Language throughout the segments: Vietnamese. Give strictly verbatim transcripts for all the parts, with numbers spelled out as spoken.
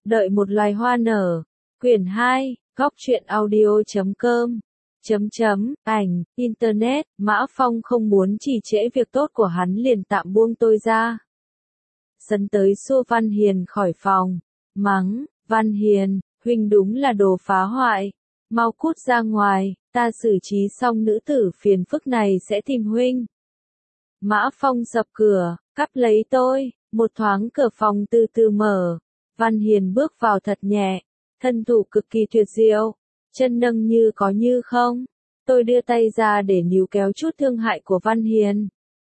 Đợi một loài hoa nở. Quyển hai, góc truyện audio chấm com. Chấm chấm, ảnh, internet, Mã Phong không muốn trì trễ việc tốt của hắn liền tạm buông tôi ra. Sấn tới xua Văn Hiền khỏi phòng. Mắng, Văn Hiền, huynh đúng là đồ phá hoại. Mau cút ra ngoài, ta xử trí xong nữ tử phiền phức này sẽ tìm huynh. Mã Phong dập cửa, cắp lấy tôi, một thoáng cửa phòng từ từ mở. Văn Hiền bước vào thật nhẹ, thân thủ cực kỳ tuyệt diệu, chân nâng như có như không. Tôi đưa tay ra để níu kéo chút thương hại của Văn Hiền.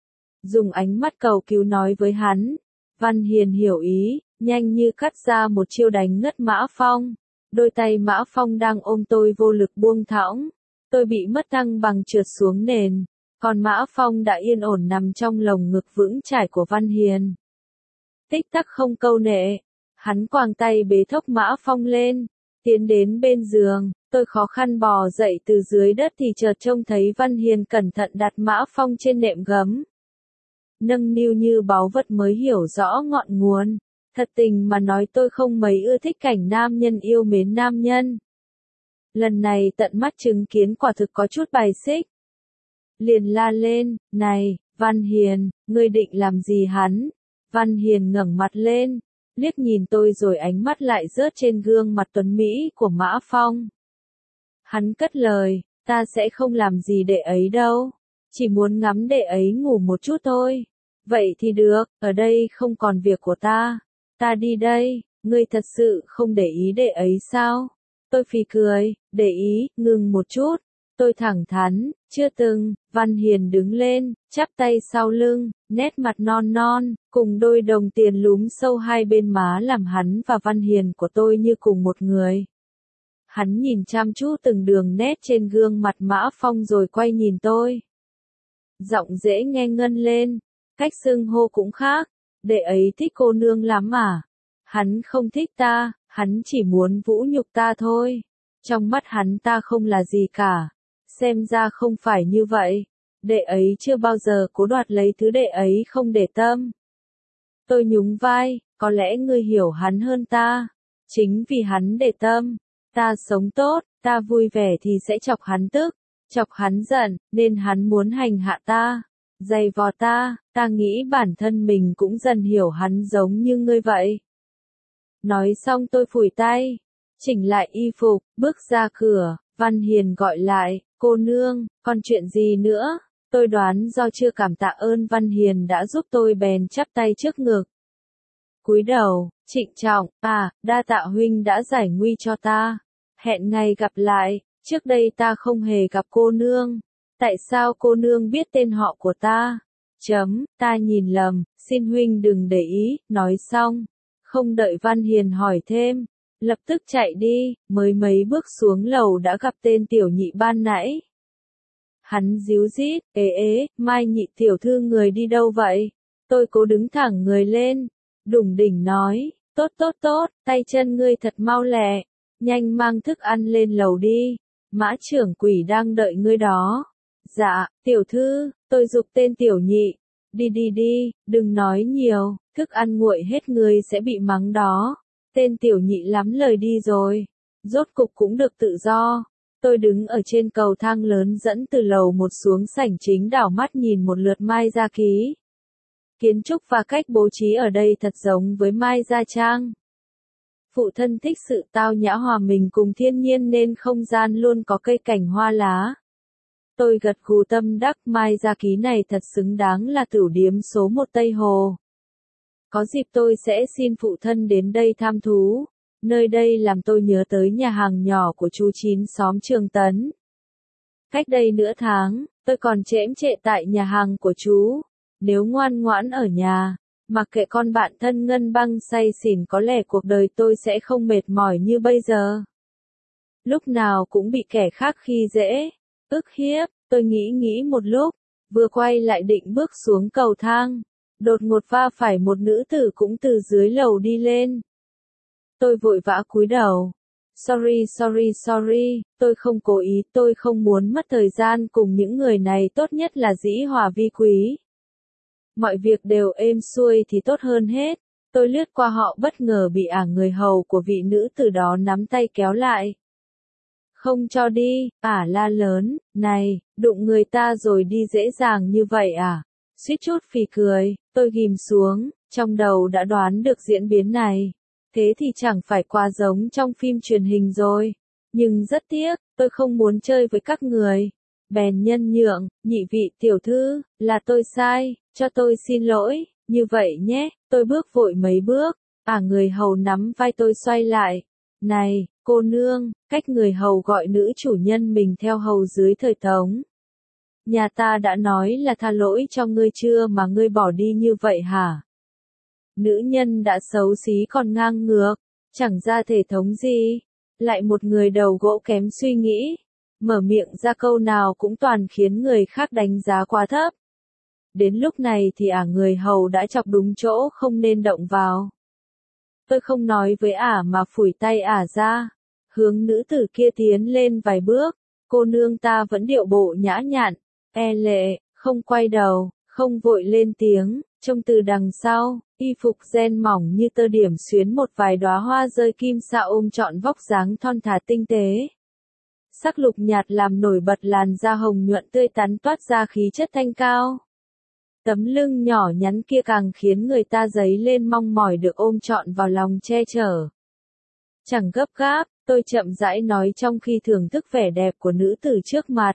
Dùng ánh mắt cầu cứu nói với hắn. Văn Hiền hiểu ý, nhanh như cắt ra một chiêu đánh ngất Mã Phong. Đôi tay Mã Phong đang ôm tôi vô lực buông thõng. Tôi bị mất thăng bằng trượt xuống nền. Còn Mã Phong đã yên ổn nằm trong lồng ngực vững chãi của Văn Hiền. Tích tắc không câu nệ. Hắn quàng tay bế thốc Mã Phong lên. Tiến đến bên giường. Tôi khó khăn bò dậy từ dưới đất thì chợt trông thấy Văn Hiền cẩn thận đặt Mã Phong trên nệm gấm. Nâng niu như báu vật mới hiểu rõ ngọn nguồn. Thật tình mà nói tôi không mấy ưa thích cảnh nam nhân yêu mến nam nhân. Lần này tận mắt chứng kiến quả thực có chút bài xích. Liền la lên, này, Văn Hiền, ngươi định làm gì hắn? Văn Hiền ngẩng mặt lên, liếc nhìn tôi rồi ánh mắt lại rớt trên gương mặt tuấn Mỹ của Mã Phong. Hắn cất lời, ta sẽ không làm gì đệ ấy đâu, chỉ muốn ngắm đệ ấy ngủ một chút thôi. Vậy thì được, ở đây không còn việc của ta, ta đi đây, ngươi thật sự không để ý đệ ấy sao? Tôi phì cười, để ý, ngừng một chút. Tôi thẳng thắn, chưa từng. Văn Hiền đứng lên, chắp tay sau lưng, nét mặt non non, cùng đôi đồng tiền lúm sâu hai bên má làm hắn và Văn Hiền của tôi như cùng một người. Hắn nhìn chăm chú từng đường nét trên gương mặt Mã Phong rồi quay nhìn tôi. Giọng dễ nghe ngân lên, cách xưng hô cũng khác, đệ ấy thích cô nương lắm à? Hắn không thích ta, hắn chỉ muốn vũ nhục ta thôi. Trong mắt hắn ta không là gì cả. Xem ra không phải như vậy. Đệ ấy chưa bao giờ cố đoạt lấy thứ đệ ấy không để tâm. Tôi nhún vai, có lẽ ngươi hiểu hắn hơn ta. Chính vì hắn để tâm. Ta sống tốt, ta vui vẻ thì sẽ chọc hắn tức, chọc hắn giận, nên hắn muốn hành hạ ta, dày vò ta. Ta nghĩ bản thân mình cũng dần hiểu hắn giống như ngươi vậy. Nói xong tôi phủi tay, chỉnh lại y phục, bước ra cửa. Văn Hiền gọi lại, cô nương, còn chuyện gì nữa? Tôi đoán do chưa cảm tạ ơn Văn Hiền đã giúp tôi bèn chắp tay trước ngực. Cúi đầu, trịnh trọng, à, đa tạ huynh đã giải nguy cho ta. Hẹn ngày gặp lại, trước đây ta không hề gặp cô nương. Tại sao cô nương biết tên họ của ta? Chấm, ta nhìn lầm, xin huynh đừng để ý, nói xong. Không đợi Văn Hiền hỏi thêm. Lập tức chạy đi, mới mấy bước xuống lầu đã gặp tên tiểu nhị ban nãy. Hắn díu dít, ế ế, Mai nhị tiểu thư người đi đâu vậy? Tôi cố đứng thẳng người lên, đủng đỉnh nói, tốt tốt tốt, tay chân ngươi thật mau lẹ, nhanh mang thức ăn lên lầu đi, Mã trưởng quỷ đang đợi ngươi đó. Dạ, tiểu thư, tôi giục tên tiểu nhị, đi đi đi, đừng nói nhiều, thức ăn nguội hết ngươi sẽ bị mắng đó. Tên tiểu nhị lắm lời đi rồi, rốt cục cũng được tự do. Tôi đứng ở trên cầu thang lớn dẫn từ lầu một xuống sảnh chính đảo mắt nhìn một lượt Mai Gia Ký. Kiến trúc và cách bố trí ở đây thật giống với Mai Gia Trang. Phụ thân thích sự tao nhã hòa mình cùng thiên nhiên nên không gian luôn có cây cảnh hoa lá. Tôi gật gù tâm đắc Mai Gia Ký này thật xứng đáng là tửu điếm số một Tây Hồ. Có dịp tôi sẽ xin phụ thân đến đây tham thú. Nơi đây làm tôi nhớ tới nhà hàng nhỏ của chú Chín xóm Trường Tấn. Cách đây nửa tháng, tôi còn chễm chệ tại nhà hàng của chú. Nếu ngoan ngoãn ở nhà, mặc kệ con bạn thân ngân băng say xỉn có lẽ cuộc đời tôi sẽ không mệt mỏi như bây giờ. Lúc nào cũng bị kẻ khác khi dễ, ức hiếp, tôi nghĩ nghĩ một lúc, vừa quay lại định bước xuống cầu thang. Đột ngột va phải một nữ tử cũng từ dưới lầu đi lên. Tôi vội vã cúi đầu. Sorry sorry sorry, tôi không cố ý, tôi không muốn mất thời gian cùng những người này, tốt nhất là dĩ hòa vi quý. Mọi việc đều êm xuôi thì tốt hơn hết. Tôi lướt qua họ bất ngờ bị ả người hầu của vị nữ tử đó nắm tay kéo lại. Không cho đi, ả la lớn, này, đụng người ta rồi đi dễ dàng như vậy à? Suýt chút phì cười, tôi ghim xuống, trong đầu đã đoán được diễn biến này. Thế thì chẳng phải quá giống trong phim truyền hình rồi. Nhưng rất tiếc, tôi không muốn chơi với các người. Bèn nhân nhượng, nhị vị tiểu thư, là tôi sai, cho tôi xin lỗi, như vậy nhé, tôi bước vội mấy bước, ả người hầu nắm vai tôi xoay lại. Này, cô nương, cách người hầu gọi nữ chủ nhân mình theo hầu dưới thời Tống. Nhà ta đã nói là tha lỗi cho ngươi chưa mà ngươi bỏ đi như vậy hả? Nữ nhân đã xấu xí còn ngang ngược, chẳng ra thể thống gì. Lại một người đầu gỗ kém suy nghĩ, mở miệng ra câu nào cũng toàn khiến người khác đánh giá quá thấp. Đến lúc này thì ả người hầu đã chọc đúng chỗ không nên động vào. Tôi không nói với ả mà phủi tay ả ra, hướng nữ tử kia tiến lên vài bước, cô nương ta vẫn điệu bộ nhã nhặn, e lệ, không quay đầu, không vội lên tiếng, trông từ đằng sau, y phục ren mỏng như tơ điểm xuyến một vài đóa hoa rơi kim sa ôm trọn vóc dáng thon thả tinh tế. Sắc lục nhạt làm nổi bật làn da hồng nhuận tươi tắn toát ra khí chất thanh cao. Tấm lưng nhỏ nhắn kia càng khiến người ta dấy lên mong mỏi được ôm trọn vào lòng che chở. Chẳng gấp gáp, tôi chậm rãi nói trong khi thưởng thức vẻ đẹp của nữ tử trước mặt.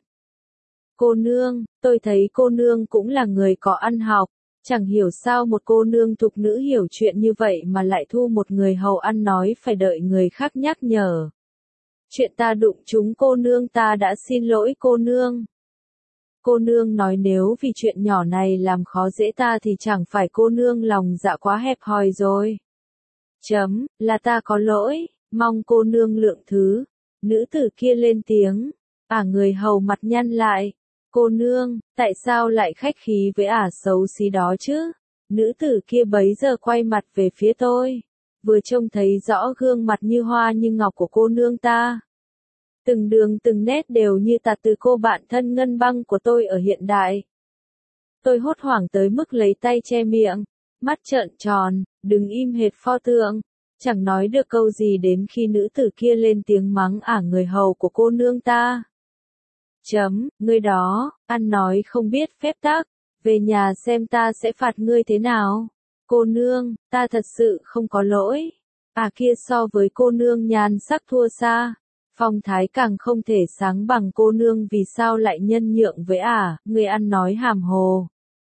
Cô nương, tôi thấy cô nương cũng là người có ăn học, chẳng hiểu sao một cô nương thục nữ hiểu chuyện như vậy mà lại thu một người hầu ăn nói phải đợi người khác nhắc nhở. Chuyện ta đụng chúng cô nương ta đã xin lỗi cô nương. Cô nương nói nếu vì chuyện nhỏ này làm khó dễ ta thì chẳng phải cô nương lòng dạ quá hẹp hòi rồi. Chấm, là ta có lỗi, mong cô nương lượng thứ. Nữ tử kia lên tiếng, ả người hầu mặt nhăn lại. Cô nương, tại sao lại khách khí với ả xấu xí đó chứ? Nữ tử kia bấy giờ quay mặt về phía tôi, vừa trông thấy rõ gương mặt như hoa như ngọc của cô nương ta. Từng đường từng nét đều như tạt từ cô bạn thân Ngân Băng của tôi ở hiện đại. Tôi hốt hoảng tới mức lấy tay che miệng, mắt trợn tròn, đứng im hệt pho tượng, chẳng nói được câu gì đến khi nữ tử kia lên tiếng mắng ả người hầu của cô nương ta. Chấm, ngươi đó, ăn nói không biết phép tắc, về nhà xem ta sẽ phạt ngươi thế nào. Cô nương, ta thật sự không có lỗi. À kia so với cô nương nhan sắc thua xa, phong thái càng không thể sáng bằng cô nương vì sao lại nhân nhượng với ả, à, ngươi ăn nói hàm hồ.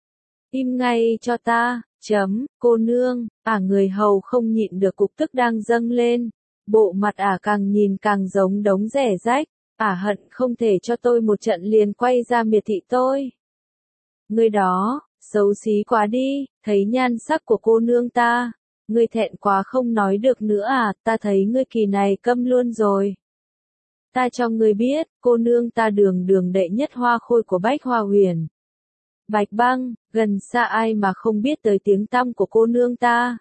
Im ngay cho ta, chấm, cô nương, ả à người hầu không nhịn được cục tức đang dâng lên, bộ mặt ả à càng nhìn càng giống đống rẻ rách. Ả à hận không thể cho tôi một trận liền quay ra miệt thị tôi. Ngươi đó, xấu xí quá đi, thấy nhan sắc của cô nương ta. Ngươi thẹn quá không nói được nữa à, ta thấy ngươi kỳ này câm luôn rồi. Ta cho ngươi biết, cô nương ta đường đường đệ nhất hoa khôi của Bách Hoa Huyền. Bạch Băng, gần xa ai mà không biết tới tiếng tăm của cô nương ta.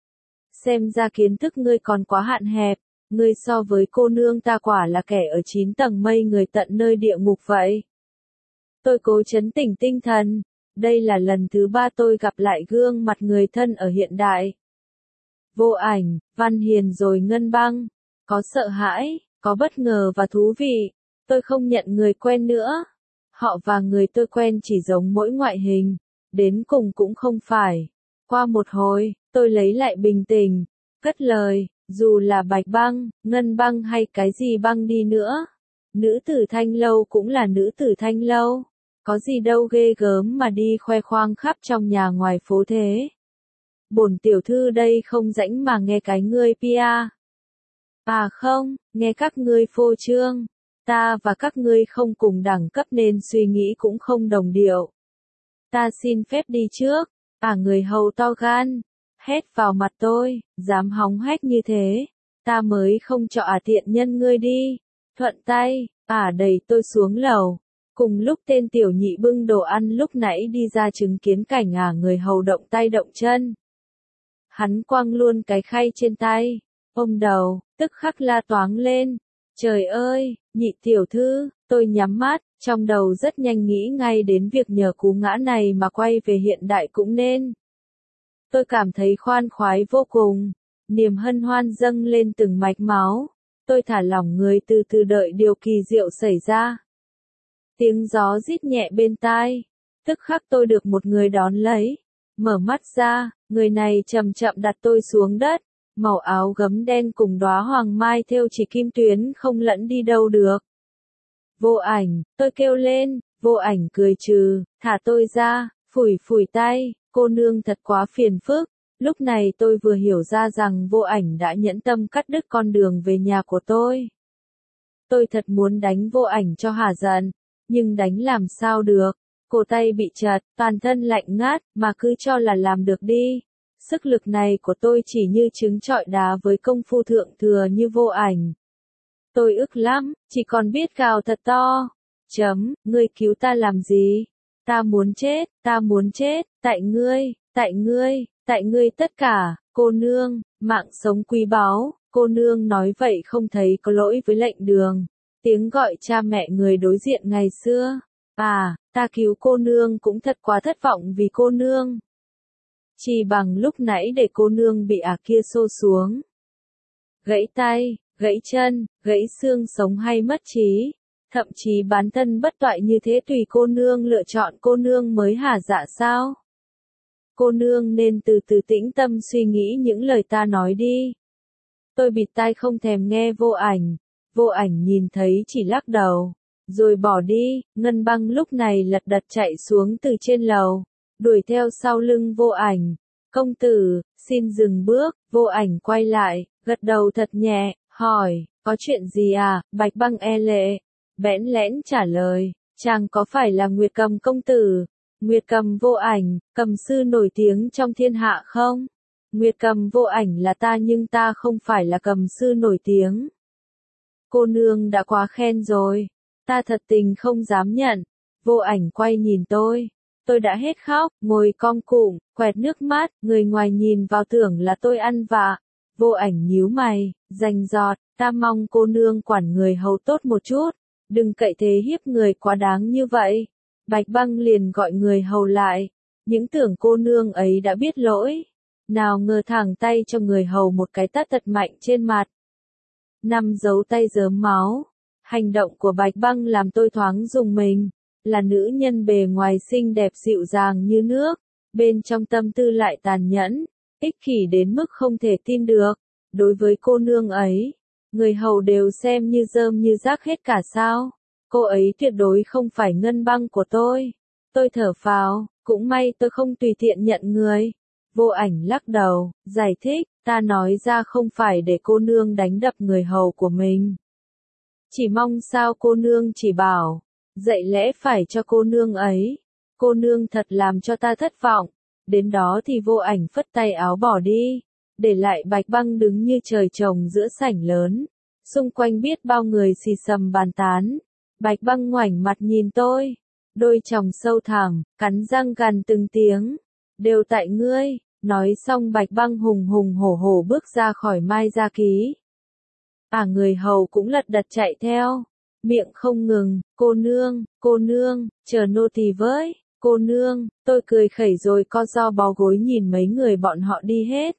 Xem ra kiến thức ngươi còn quá hạn hẹp. Ngươi so với cô nương ta quả là kẻ ở chín tầng mây người tận nơi địa ngục vậy. Tôi cố trấn tĩnh tinh thần. Đây là lần thứ ba tôi gặp lại gương mặt người thân ở hiện đại. Vô Ảnh, Văn Hiền rồi Ngân Băng. Có sợ hãi, có bất ngờ và thú vị. Tôi không nhận người quen nữa. Họ và người tôi quen chỉ giống mỗi ngoại hình. Đến cùng cũng không phải. Qua một hồi, tôi lấy lại bình tĩnh, cất lời. Dù là Bạch Băng, Ngân Băng hay cái gì băng đi nữa, nữ tử Thanh Lâu cũng là nữ tử Thanh Lâu. Có gì đâu ghê gớm mà đi khoe khoang khắp trong nhà ngoài phố thế. Bổn tiểu thư đây không rảnh mà nghe cái ngươi pê e. À không, nghe các ngươi phô trương. Ta và các ngươi không cùng đẳng cấp nên suy nghĩ cũng không đồng điệu. Ta xin phép đi trước. À người hầu to gan. Hét vào mặt tôi, dám hóng hét như thế, ta mới không cho ả tiện nhân ngươi đi. Thuận tay, ả đẩy tôi xuống lầu. Cùng lúc tên tiểu nhị bưng đồ ăn lúc nãy đi ra chứng kiến cảnh ả người hầu động tay động chân. Hắn quăng luôn cái khay trên tay, ôm đầu, tức khắc la toáng lên. Trời ơi, nhị tiểu thư, tôi nhắm mắt, trong đầu rất nhanh nghĩ ngay đến việc nhờ cú ngã này mà quay về hiện đại cũng nên. Tôi cảm thấy khoan khoái vô cùng, niềm hân hoan dâng lên từng mạch máu. Tôi thả lỏng người từ từ đợi điều kỳ diệu xảy ra. Tiếng gió rít nhẹ bên tai, tức khắc tôi được một người đón lấy. Mở mắt ra, người này chậm chậm đặt tôi xuống đất, màu áo gấm đen cùng đóa hoàng mai thêu chỉ kim tuyến không lẫn đi đâu được. Vô Ảnh, tôi kêu lên, Vô Ảnh cười trừ, thả tôi ra, phủi phủi tay, cô nương thật quá phiền phức. Lúc này tôi vừa hiểu ra rằng Vô Ảnh đã nhẫn tâm cắt đứt con đường về nhà của tôi. Tôi thật muốn đánh Vô Ảnh cho hả giận, nhưng đánh làm sao được, cổ tay bị chật, toàn thân lạnh ngắt, mà cứ cho là làm được đi. Sức lực này của tôi chỉ như trứng trọi đá với công phu thượng thừa như Vô Ảnh. Tôi ức lắm, chỉ còn biết gào thật to. Chấm, ngươi cứu ta làm gì? Ta muốn chết, ta muốn chết, tại ngươi, tại ngươi, tại ngươi tất cả, cô nương, mạng sống quý báu, cô nương nói vậy không thấy có lỗi với lệnh đường. Tiếng gọi cha mẹ người đối diện ngày xưa. À, ta cứu cô nương cũng thật quá thất vọng vì cô nương. Chỉ bằng lúc nãy để cô nương bị ả kia xô xuống. Gãy tay, gãy chân, gãy xương sống hay mất trí. Thậm chí bán thân bất toại như thế tùy cô nương lựa chọn, cô nương mới hả dạ sao? Cô nương nên từ từ tĩnh tâm suy nghĩ những lời ta nói đi. Tôi bịt tai không thèm nghe Vô Ảnh. Vô Ảnh nhìn thấy chỉ lắc đầu, rồi bỏ đi. Ngân Băng lúc này lật đật chạy xuống từ trên lầu, đuổi theo sau lưng Vô Ảnh. Công tử, xin dừng bước. Vô Ảnh quay lại, gật đầu thật nhẹ, hỏi, có chuyện gì à? Bạch Băng e lệ, bẽn lẽn trả lời, chàng có phải là Nguyệt Cầm công tử? Nguyệt Cầm Vô Ảnh, cầm sư nổi tiếng trong thiên hạ không? Nguyệt Cầm Vô Ảnh là ta nhưng ta không phải là cầm sư nổi tiếng. Cô nương đã quá khen rồi, ta thật tình không dám nhận. Vô Ảnh quay nhìn tôi, tôi đã hết khóc, ngồi cong cụm, quẹt nước mắt, người ngoài nhìn vào tưởng là tôi ăn vạ. Vô Ảnh nhíu mày, rành rọt, ta mong cô nương quản người hầu tốt một chút, đừng cậy thế hiếp người quá đáng như vậy. Bạch Băng liền gọi người hầu lại, những tưởng cô nương ấy đã biết lỗi, nào ngờ thẳng tay cho người hầu một cái tát thật mạnh trên mặt. Năm dấu tay rớm máu, hành động của Bạch Băng làm tôi thoáng rùng mình, là nữ nhân bề ngoài xinh đẹp dịu dàng như nước, bên trong tâm tư lại tàn nhẫn, ích kỷ đến mức không thể tin được. Đối với cô nương ấy, người hầu đều xem như rơm như rác hết cả sao? Cô ấy tuyệt đối không phải Ngân Băng của tôi. Tôi thở phào, cũng may tôi không tùy tiện nhận người. Vô Ảnh lắc đầu, giải thích, ta nói ra không phải để cô nương đánh đập người hầu của mình. Chỉ mong sao cô nương chỉ bảo, dạy lẽ phải cho cô nương ấy. Cô nương thật làm cho ta thất vọng. Đến đó thì Vô Ảnh phất tay áo bỏ đi, để lại Bạch Băng đứng như trời trồng giữa sảnh lớn. Xung quanh biết bao người xì xầm bàn tán. Bạch Băng ngoảnh mặt nhìn tôi, đôi tròng sâu thẳm, cắn răng gằn từng tiếng, đều tại ngươi. Nói xong Bạch Băng hùng hùng hổ hổ bước ra khỏi Mai Gia Ký. À, người hầu cũng lật đật chạy theo, miệng không ngừng, cô nương, cô nương, chờ nô tỳ với, cô nương. Tôi cười khẩy rồi co ro bó gối nhìn mấy người bọn họ đi hết.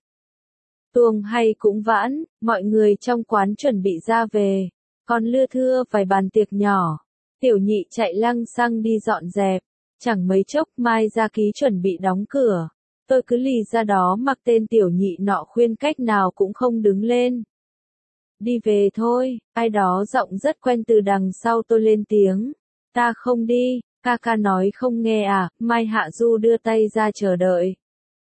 Tuồng hay cũng vãn, mọi người trong quán chuẩn bị ra về, còn lưa thưa vài bàn tiệc nhỏ. Tiểu Nhị chạy lăng xăng đi dọn dẹp, chẳng mấy chốc Mai Gia Ký chuẩn bị đóng cửa. Tôi cứ lì ra đó mặc tên Tiểu Nhị nọ khuyên cách nào cũng không đứng lên. Đi về thôi, ai đó giọng rất quen từ đằng sau tôi lên tiếng. Ta không đi, ca ca nói không nghe à? Mai Hạ Du đưa tay ra chờ đợi.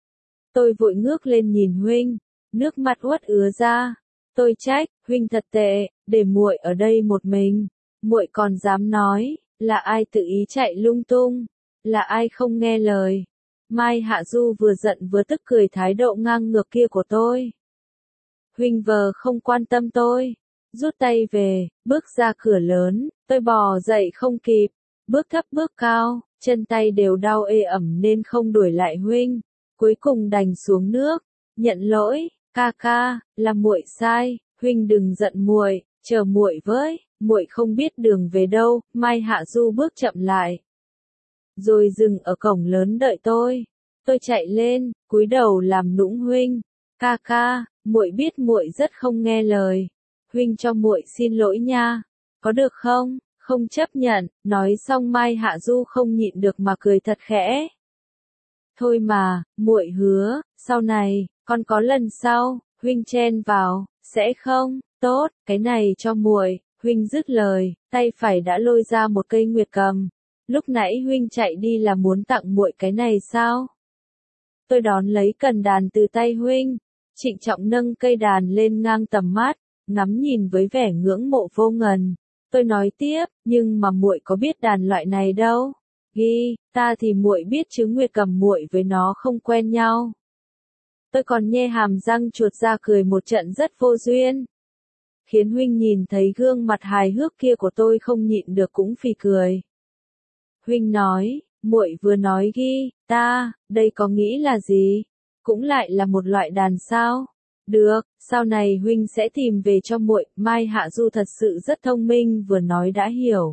Tôi vội ngước lên nhìn huynh, nước mắt uất ứa ra. Tôi trách, huynh thật tệ, để muội ở đây một mình, muội còn dám nói, là ai tự ý chạy lung tung, là ai không nghe lời. Mai Hạ Du vừa giận vừa tức cười thái độ ngang ngược kia của tôi. Huynh vờ không quan tâm tôi, rút tay về, bước ra cửa lớn, tôi bò dậy không kịp, bước thấp bước cao, chân tay đều đau ê ẩm nên không đuổi lại huynh, cuối cùng đành xuống nước, nhận lỗi, ca ca, là muội sai, huynh đừng giận muội, chờ muội với, muội không biết đường về đâu. Mai Hạ Du bước chậm lại, rồi dừng ở cổng lớn đợi tôi. Tôi chạy lên, cúi đầu làm nũng huynh. Ca ca, muội biết muội rất không nghe lời. Huynh cho muội xin lỗi nha. Có được không? Không chấp nhận. Nói xong Mai Hạ Du không nhịn được mà cười thật khẽ. Thôi mà, muội hứa, sau này, còn có lần sau, huynh chen vào, sẽ không? Tốt, cái này cho muội. Huynh dứt lời, tay phải đã lôi ra một cây nguyệt cầm. Lúc nãy huynh chạy đi là muốn tặng muội cái này sao? Tôi đón lấy cần đàn từ tay huynh, trịnh trọng nâng cây đàn lên ngang tầm mắt, ngắm nhìn với vẻ ngưỡng mộ vô ngần. Tôi nói tiếp, nhưng mà muội có biết đàn loại này đâu. Ghi, ta thì muội biết chứ nguyệt cầm muội với nó không quen nhau. Tôi còn nhe hàm răng chuột ra cười một trận rất vô duyên. Khiến huynh nhìn thấy gương mặt hài hước kia của tôi không nhịn được cũng phì cười. Huynh nói, muội vừa nói ghi, ta, đây có nghĩ là gì? Cũng lại là một loại đàn sao? Được, sau này huynh sẽ tìm về cho muội. Mai Hạ Du thật sự rất thông minh, vừa nói đã hiểu.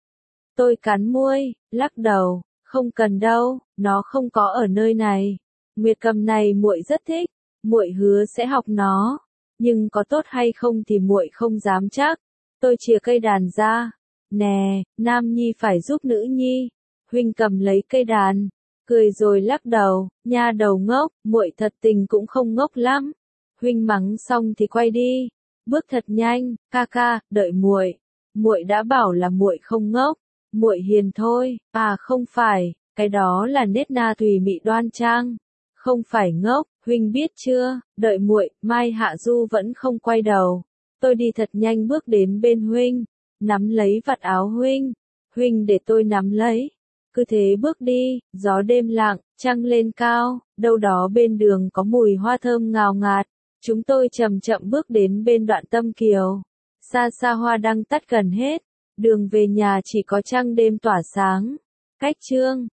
Tôi cắn môi, lắc đầu, không cần đâu, nó không có ở nơi này. Nguyệt cầm này muội rất thích, muội hứa sẽ học nó, nhưng có tốt hay không thì muội không dám chắc. Tôi chìa cây đàn ra, nè, nam nhi phải giúp nữ nhi. Huynh cầm lấy cây đàn, cười rồi lắc đầu, nha đầu ngốc, muội thật tình cũng không ngốc lắm. Huynh mắng xong thì quay đi, bước thật nhanh, ca ca, đợi muội. Muội đã bảo là muội không ngốc, muội hiền thôi. À không phải, cái đó là nết na tùy mị đoan trang, không phải ngốc. Huynh biết chưa? Đợi muội. Mai Hạ Du vẫn không quay đầu. Tôi đi thật nhanh bước đến bên huynh, nắm lấy vạt áo huynh. Huynh để tôi nắm lấy. Cứ thế bước đi, gió đêm lặng, trăng lên cao, đâu đó bên đường có mùi hoa thơm ngào ngạt. Chúng tôi chậm chậm bước đến bên đoạn Tâm Kiều. Xa xa hoa đăng tắt gần hết, đường về nhà chỉ có trăng đêm tỏa sáng. Cách chương